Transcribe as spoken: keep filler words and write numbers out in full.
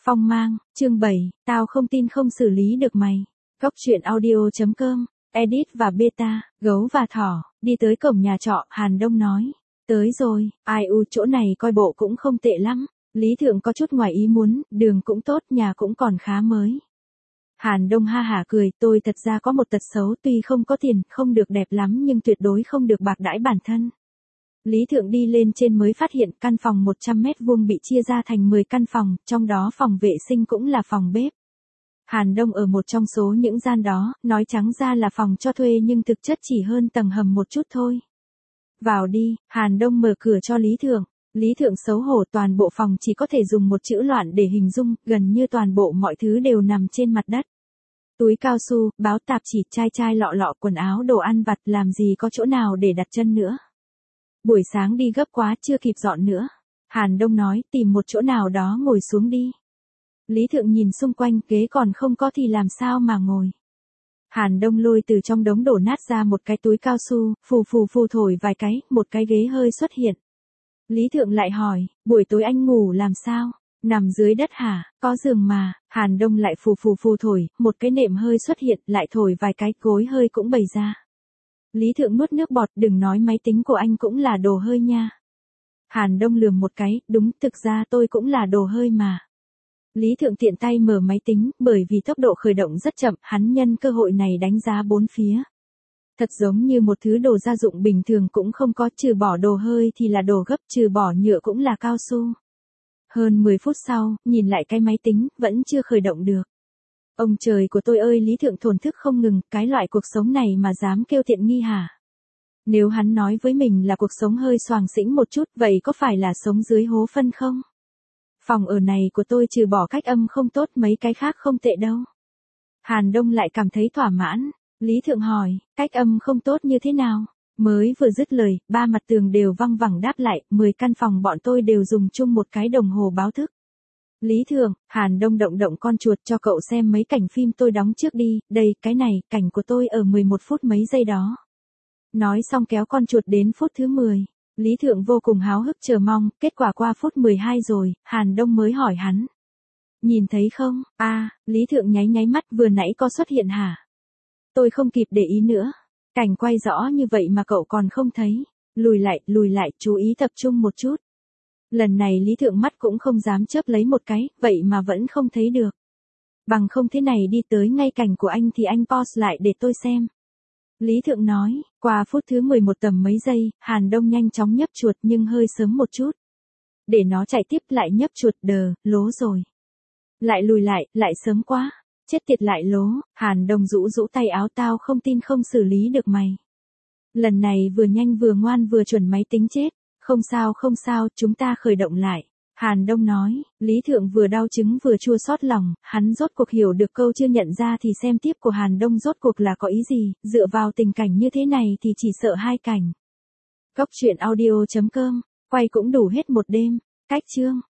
Phong mang, chương bảy, tao không tin không xử lý được mày. Góc truyện audio chấm com, edit và beta, gấu và thỏ, đi tới cổng nhà trọ, Hàn Đông nói. Tới rồi, ai u chỗ này coi bộ cũng không tệ lắm. Lý Thượng có chút ngoài ý muốn, đường cũng tốt, nhà cũng còn khá mới. Hàn Đông ha hả cười, tôi thật ra có một tật xấu, tuy không có tiền, không được đẹp lắm nhưng tuyệt đối không được bạc đãi bản thân. Lý Thượng đi lên trên mới phát hiện căn phòng một trăm mét vuông bị chia ra thành mười căn phòng, trong đó phòng vệ sinh cũng là phòng bếp. Hàn Đông ở một trong số những gian đó, nói trắng ra là phòng cho thuê nhưng thực chất chỉ hơn tầng hầm một chút thôi. Vào đi, Hàn Đông mở cửa cho Lý Thượng. Lý Thượng xấu hổ, toàn bộ phòng chỉ có thể dùng một chữ loạn để hình dung, gần như toàn bộ mọi thứ đều nằm trên mặt đất. Túi cao su, báo tạp chỉ, chai chai lọ lọ, quần áo, đồ ăn vặt, làm gì có chỗ nào để đặt chân nữa. Buổi sáng đi gấp quá, chưa kịp dọn nữa. Hàn Đông nói, tìm một chỗ nào đó ngồi xuống đi. Lý Thượng nhìn xung quanh, ghế còn không có thì làm sao mà ngồi. Hàn Đông lôi từ trong đống đổ nát ra một cái túi cao su, phù phù phù thổi vài cái, một cái ghế hơi xuất hiện. Lý Thượng lại hỏi, buổi tối anh ngủ làm sao? Nằm dưới đất hả? Có giường mà. Hàn Đông lại phù phù phù thổi, một cái nệm hơi xuất hiện, lại thổi vài cái, gối hơi cũng bày ra. Lý Thượng nuốt nước bọt, đừng nói máy tính của anh cũng là đồ hơi nha. Hàn Đông lườm một cái, đúng, thực ra tôi cũng là đồ hơi mà. Lý Thượng tiện tay mở máy tính, bởi vì tốc độ khởi động rất chậm, hắn nhân cơ hội này đánh giá bốn phía. Thật giống như một thứ đồ gia dụng bình thường cũng không có, trừ bỏ đồ hơi thì là đồ gấp, trừ bỏ nhựa cũng là cao su. Hơn mười phút sau, nhìn lại cái máy tính, vẫn chưa khởi động được. Ông trời của tôi ơi, Lý Thượng thổn thức không ngừng, cái loại cuộc sống này mà dám kêu tiện nghi hả? Nếu hắn nói với mình là cuộc sống hơi xoàng xĩnh một chút, vậy có phải là sống dưới hố phân không? Phòng ở này của tôi trừ bỏ cách âm không tốt, mấy cái khác không tệ đâu. Hàn Đông lại cảm thấy thỏa mãn. Lý Thượng hỏi, cách âm không tốt như thế nào? Mới vừa dứt lời, ba mặt tường đều văng vẳng đáp lại, mười căn phòng bọn tôi đều dùng chung một cái đồng hồ báo thức. Lý Thượng, Hàn Đông động động con chuột, cho cậu xem mấy cảnh phim tôi đóng trước đi, đây, cái này, cảnh của tôi ở mười một phút mấy giây đó. Nói xong kéo con chuột đến phút thứ mười. Lý Thượng vô cùng háo hức chờ mong, kết quả qua phút mười hai rồi, Hàn Đông mới hỏi hắn. Nhìn thấy không? A, à, Lý Thượng nháy nháy mắt, vừa nãy có xuất hiện hả? Tôi không kịp để ý nữa. Cảnh quay rõ như vậy mà cậu còn không thấy. Lùi lại, lùi lại, chú ý tập trung một chút. Lần này Lý Thượng mắt cũng không dám chớp lấy một cái, vậy mà vẫn không thấy được. Bằng không thế này đi tới ngay cảnh của anh thì anh pause lại để tôi xem. Lý Thượng nói, qua phút thứ mười một tầm mấy giây, Hàn Đông nhanh chóng nhấp chuột nhưng hơi sớm một chút. Để nó chạy tiếp lại nhấp chuột, đờ, lố rồi. Lại lùi lại, lại sớm quá. Chết tiệt lại lố, Hàn Đông rũ rũ tay áo, tao không tin không xử lý được mày. Lần này vừa nhanh vừa ngoan vừa chuẩn, máy tính chết. Không sao không sao, chúng ta khởi động lại. Hàn Đông nói, Lý Thượng vừa đau chứng vừa chua xót lòng, hắn rốt cuộc hiểu được câu chưa nhận ra thì xem tiếp của Hàn Đông rốt cuộc là có ý gì, dựa vào tình cảnh như thế này thì chỉ sợ hai cảnh. Góc truyện audio chấm com, quay cũng đủ hết một đêm, cách chương.